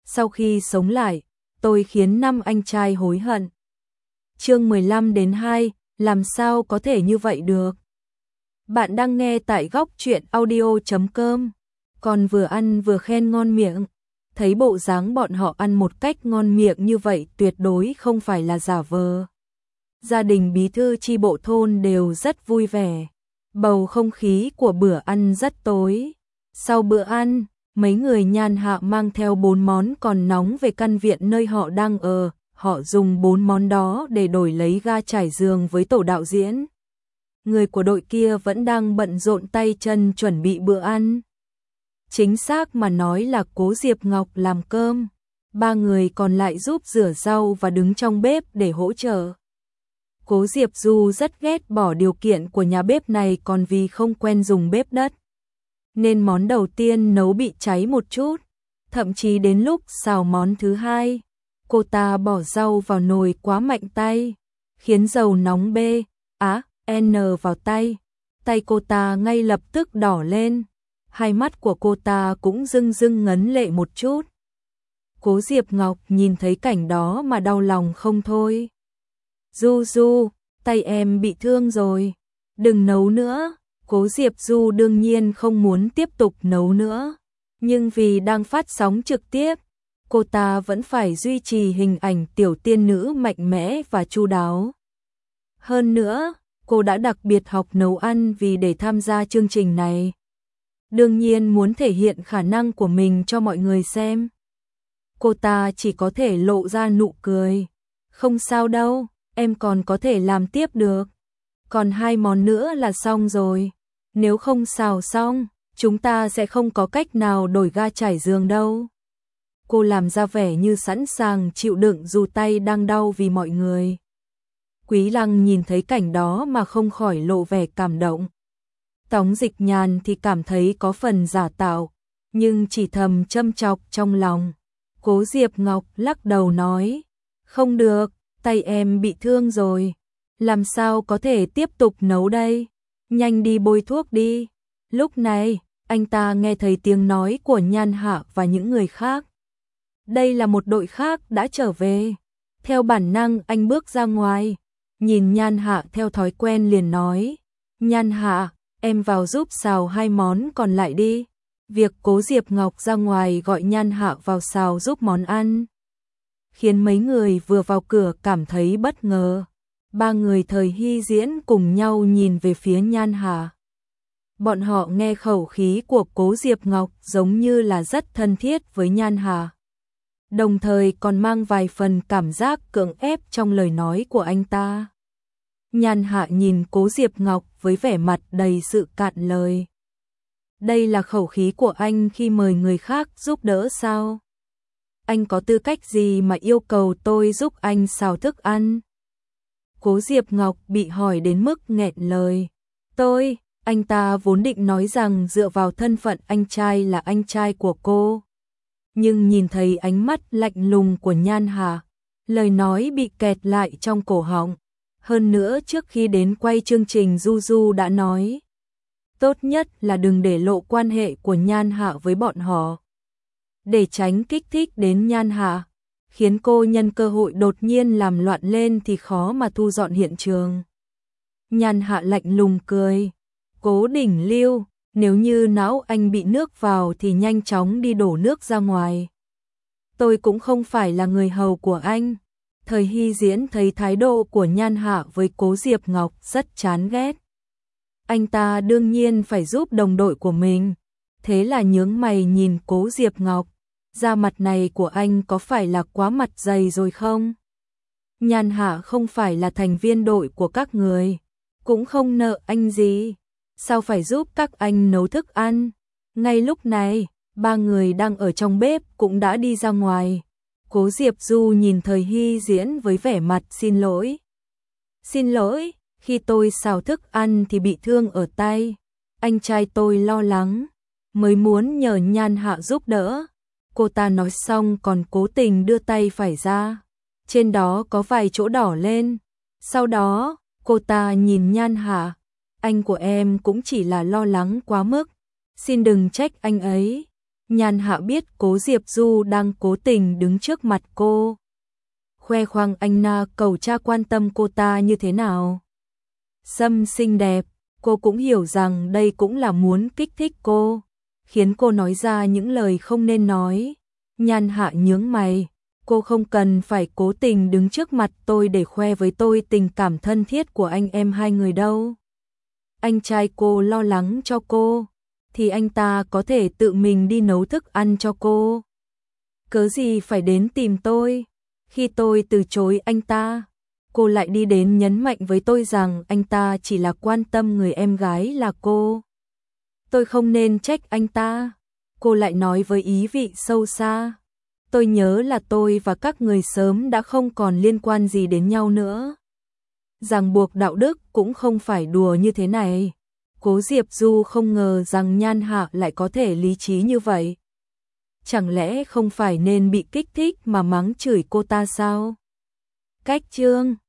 sau khi sống lại, tôi khiến 5 anh trai hối hận. Chương 15-2, làm sao có thể như vậy được? Bạn đang nghe tại góc truyện audio.com. Còn vừa ăn vừa khen ngon miệng. Thấy bộ dáng bọn họ ăn một cách ngon miệng như vậy tuyệt đối không phải là giả vờ. Gia đình bí thư chi bộ thôn đều rất vui vẻ. Bầu không khí của bữa ăn rất tối. Sau bữa ăn, mấy người Nhan Hạ mang theo 4 món còn nóng về căn viện nơi họ đang ở. Họ dùng 4 món đó để đổi lấy ga trải giường với tổ đạo diễn. Người của đội kia vẫn đang bận rộn tay chân chuẩn bị bữa ăn. Chính xác mà nói là Cố Diệp Ngọc làm cơm. 3 người còn lại giúp rửa rau và đứng trong bếp để hỗ trợ. Cố Diệp Du rất ghét bỏ điều kiện của nhà bếp này còn vì không quen dùng bếp đất. Nên món đầu tiên nấu bị cháy một chút. Thậm chí đến lúc xào món thứ hai, cô ta bỏ rau vào nồi quá mạnh tay, khiến dầu nóng N vào tay. Tay cô ta ngay lập tức đỏ lên. Hai mắt của cô ta cũng rưng rưng ngấn lệ một chút. Cố Diệp Ngọc nhìn thấy cảnh đó mà đau lòng không thôi. Du, tay em bị thương rồi. Đừng nấu nữa. Cố Diệp Du đương nhiên không muốn tiếp tục nấu nữa. Nhưng vì đang phát sóng trực tiếp, cô ta vẫn phải duy trì hình ảnh tiểu tiên nữ mạnh mẽ và chu đáo. Hơn nữa, cô đã đặc biệt học nấu ăn vì để tham gia chương trình này. Đương nhiên muốn thể hiện khả năng của mình cho mọi người xem. Cô ta chỉ có thể lộ ra nụ cười. Không sao đâu, em còn có thể làm tiếp được. Còn 2 món nữa là xong rồi. Nếu không xào xong, chúng ta sẽ không có cách nào đổi ga trải giường đâu. Cô làm ra vẻ như sẵn sàng chịu đựng dù tay đang đau vì mọi người. Quý Lăng nhìn thấy cảnh đó mà không khỏi lộ vẻ cảm động. Tống Dịch Nhàn thì cảm thấy có phần giả tạo, nhưng chỉ thầm châm chọc trong lòng. Cố Diệp Ngọc lắc đầu nói, không được, tay em bị thương rồi. Làm sao có thể tiếp tục nấu đây? Nhanh đi bôi thuốc đi. Lúc này, anh ta nghe thấy tiếng nói của Nhan Hạ và những người khác. Đây là một đội khác đã trở về. Theo bản năng anh bước ra ngoài, nhìn Nhan Hạ theo thói quen liền nói, Nhan Hạ, em vào giúp xào 2 món còn lại đi. Việc Cố Diệp Ngọc ra ngoài gọi Nhan Hạ vào xào giúp món ăn, khiến mấy người vừa vào cửa cảm thấy bất ngờ. 3 người Thời Hy Diễn cùng nhau nhìn về phía Nhan Hạ. Bọn họ nghe khẩu khí của Cố Diệp Ngọc giống như là rất thân thiết với Nhan Hạ. Đồng thời còn mang vài phần cảm giác cưỡng ép trong lời nói của anh ta. Nhan Hạ nhìn Cố Diệp Ngọc với vẻ mặt đầy sự cạn lời. Đây là khẩu khí của anh khi mời người khác giúp đỡ sao? Anh có tư cách gì mà yêu cầu tôi giúp anh xào thức ăn? Cố Diệp Ngọc bị hỏi đến mức nghẹn lời. Anh ta vốn định nói rằng dựa vào thân phận anh trai là anh trai của cô. Nhưng nhìn thấy ánh mắt lạnh lùng của Nhan Hạ, lời nói bị kẹt lại trong cổ họng. Hơn nữa trước khi đến quay chương trình Du đã nói, tốt nhất là đừng để lộ quan hệ của Nhan Hạ với bọn họ. Để tránh kích thích đến Nhan Hạ, khiến cô nhân cơ hội đột nhiên làm loạn lên thì khó mà thu dọn hiện trường. Nhan Hạ lạnh lùng cười, Cố Đỉnh Lưu, nếu như não anh bị nước vào thì nhanh chóng đi đổ nước ra ngoài. Tôi cũng không phải là người hầu của anh. Thời Hy Diễn thấy thái độ của Nhan Hạ với Cố Diệp Ngọc rất chán ghét. Anh ta đương nhiên phải giúp đồng đội của mình. Thế là nhướng mày nhìn Cố Diệp Ngọc. Da mặt này của anh có phải là quá mặt dày rồi không? Nhan Hạ không phải là thành viên đội của các người, cũng không nợ anh gì. Sao phải giúp các anh nấu thức ăn? Ngay lúc này, 3 người đang ở trong bếp cũng đã đi ra ngoài. Cố Diệp Du nhìn Thời Hy Diễn với vẻ mặt xin lỗi. Xin lỗi, khi tôi xào thức ăn thì bị thương ở tay. Anh trai tôi lo lắng, mới muốn nhờ Nhan Hạ giúp đỡ. Cô ta nói xong còn cố tình đưa tay phải ra. Trên đó có vài chỗ đỏ lên. Sau đó, cô ta nhìn Nhan Hạ. Anh của em cũng chỉ là lo lắng quá mức. Xin đừng trách anh ấy. Nhan Hạ biết Cố Diệp Du đang cố tình đứng trước mặt cô, khoe khoang anh na cầu cha quan tâm cô ta như thế nào. Sâm xinh đẹp, cô cũng hiểu rằng đây cũng là muốn kích thích cô, khiến cô nói ra những lời không nên nói. Nhan Hạ nhướng mày, cô không cần phải cố tình đứng trước mặt tôi để khoe với tôi tình cảm thân thiết của anh em hai người đâu. Anh trai cô lo lắng cho cô, thì anh ta có thể tự mình đi nấu thức ăn cho cô. Cớ gì phải đến tìm tôi? Khi tôi từ chối anh ta, cô lại đi đến nhấn mạnh với tôi rằng anh ta chỉ là quan tâm người em gái là cô. Tôi không nên trách anh ta. Cô lại nói với ý vị sâu xa. Tôi nhớ là tôi và các người sớm đã không còn liên quan gì đến nhau nữa. Ràng buộc đạo đức cũng không phải đùa như thế này. Cố Diệp Du không ngờ rằng Nhan Hạ lại có thể lý trí như vậy. Chẳng lẽ không phải nên bị kích thích mà mắng chửi cô ta sao? Cách chương